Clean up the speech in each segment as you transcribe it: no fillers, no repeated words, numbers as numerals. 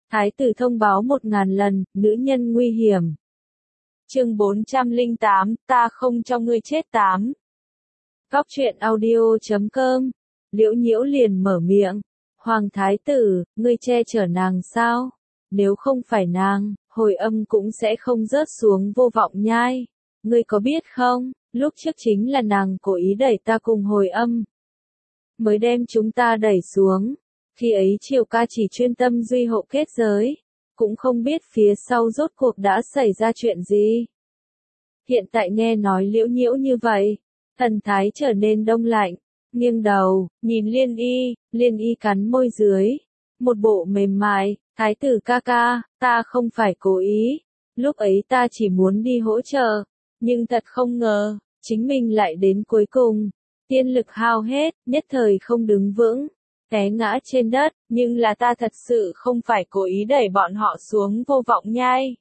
Thái tử thông báo 1000 lần, nữ nhân nguy hiểm. Chương 408, ta không cho ngươi chết 8. Góc truyện audio.com. Liễu Nhiễu liền mở miệng. Hoàng thái tử, ngươi che chở nàng sao? Nếu không phải nàng, hồi âm cũng sẽ không rớt xuống vô vọng nhai. Ngươi có biết không, lúc trước chính là nàng cố ý đẩy ta cùng hồi âm, mới đem chúng ta đẩy xuống. Khi ấy Triều ca chỉ chuyên tâm duy hộ kết giới, cũng không biết phía sau rốt cuộc đã xảy ra chuyện gì. Hiện tại nghe nói Liễu Nhiễu như vậy, thần thái trở nên đông lạnh, nghiêng đầu, nhìn Liên Y cắn môi dưới, một bộ mềm mại, thái tử ca ca, ta không phải cố ý, lúc ấy ta chỉ muốn đi hỗ trợ, nhưng thật không ngờ, chính mình lại đến cuối cùng, tiên lực hao hết, nhất thời không đứng vững, té ngã trên đất, nhưng là ta thật sự không phải cố ý đẩy bọn họ xuống vô vọng nhai.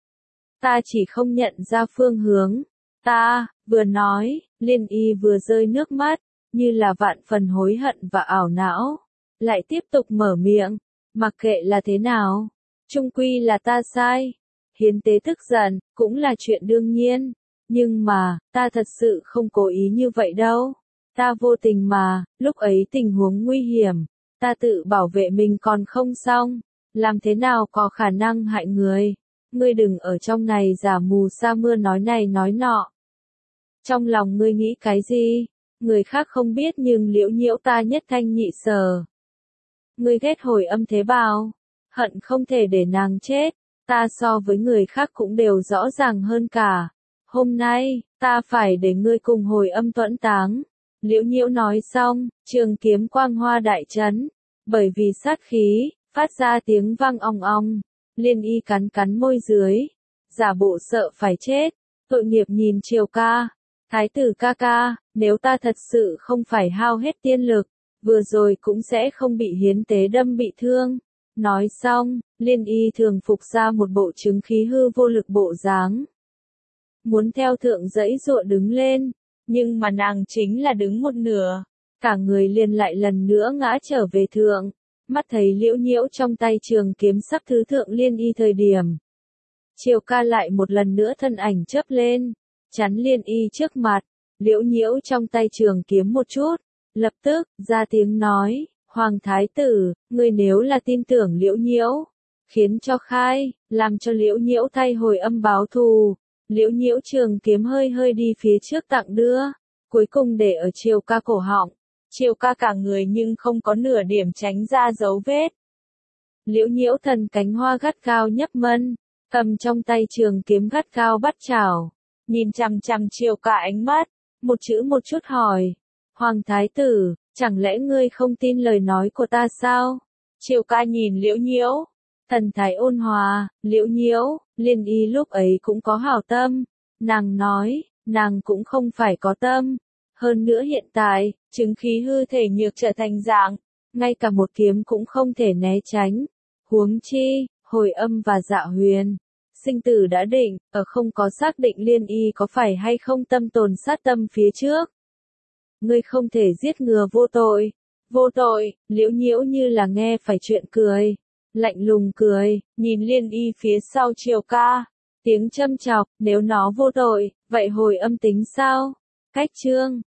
Ta chỉ không nhận ra phương hướng. Ta, vừa nói, Liên Y vừa rơi nước mắt, như là vạn phần hối hận và ảo não. Lại tiếp tục mở miệng, mặc kệ là thế nào, chung quy là ta sai. Hiến tế tức giận, cũng là chuyện đương nhiên. Nhưng mà, ta thật sự không cố ý như vậy đâu. Ta vô tình mà, lúc ấy tình huống nguy hiểm, ta tự bảo vệ mình còn không xong, làm thế nào có khả năng hại người. Ngươi đừng ở trong này giả mù sa mưa nói này nói nọ. Trong lòng ngươi nghĩ cái gì? Người khác không biết nhưng Liễu Nhiễu ta nhất thanh nhị sở. Ngươi ghét hồi âm thế bao? Hận không thể để nàng chết, ta so với người khác cũng đều rõ ràng hơn cả. Hôm nay, ta phải để ngươi cùng hồi âm tuẫn táng. Liễu Nhiễu nói xong, trường kiếm quang hoa đại chấn, bởi vì sát khí, phát ra tiếng vang ong ong. Liên Y cắn môi dưới, giả bộ sợ phải chết, tội nghiệp nhìn Triều ca, thái tử ca ca, nếu ta thật sự không phải hao hết tiên lực, vừa rồi cũng sẽ không bị hiến tế đâm bị thương. Nói xong, Liên Y thường phục ra một bộ chứng khí hư vô lực bộ dáng. Muốn theo thượng dãy dụa đứng lên, nhưng mà nàng chính là đứng một nửa, cả người liền lại lần nữa ngã trở về thượng. Mắt thấy Liễu Nhiễu trong tay trường kiếm sắp thứ thượng Liên Y thời điểm. Triều ca lại một lần nữa thân ảnh chớp lên, chắn Liên Y trước mặt, Liễu Nhiễu trong tay trường kiếm một chút, lập tức, ra tiếng nói, Hoàng thái tử, ngươi nếu là tin tưởng Liễu Nhiễu, khiến cho khai, làm cho Liễu Nhiễu thay hồi âm báo thù. Liễu Nhiễu trường kiếm hơi hơi đi phía trước tặng đưa, cuối cùng để ở Triều ca cổ họng. Triều ca cả người nhưng không có nửa điểm tránh ra dấu vết. Liễu Nhiễu thần cánh hoa gắt cao nhấp mân, cầm trong tay trường kiếm gắt cao bắt chảo, nhìn chằm chằm Triều ca ánh mắt, một chữ một chút hỏi, Hoàng thái tử, chẳng lẽ ngươi không tin lời nói của ta sao? Triều ca nhìn Liễu Nhiễu, thần thái ôn hòa, Liễu Nhiễu, Liên Y lúc ấy cũng có hảo tâm, nàng nói, nàng cũng không phải có tâm. Hơn nữa hiện tại, chứng khí hư thể nhược trở thành dạng, ngay cả một kiếm cũng không thể né tránh. Huống chi, hồi âm và Dạ Huyền, sinh tử đã định, ở không có xác định Liên Y có phải hay không tâm tồn sát tâm phía trước. Ngươi không thể giết ngừa vô tội. Vô tội, Liễu Nhiễu như là nghe phải chuyện cười. Lạnh lùng cười, nhìn Liên Y phía sau Triều ca. Tiếng châm chọc, nếu nó vô tội, vậy hồi âm tính sao? Cách chương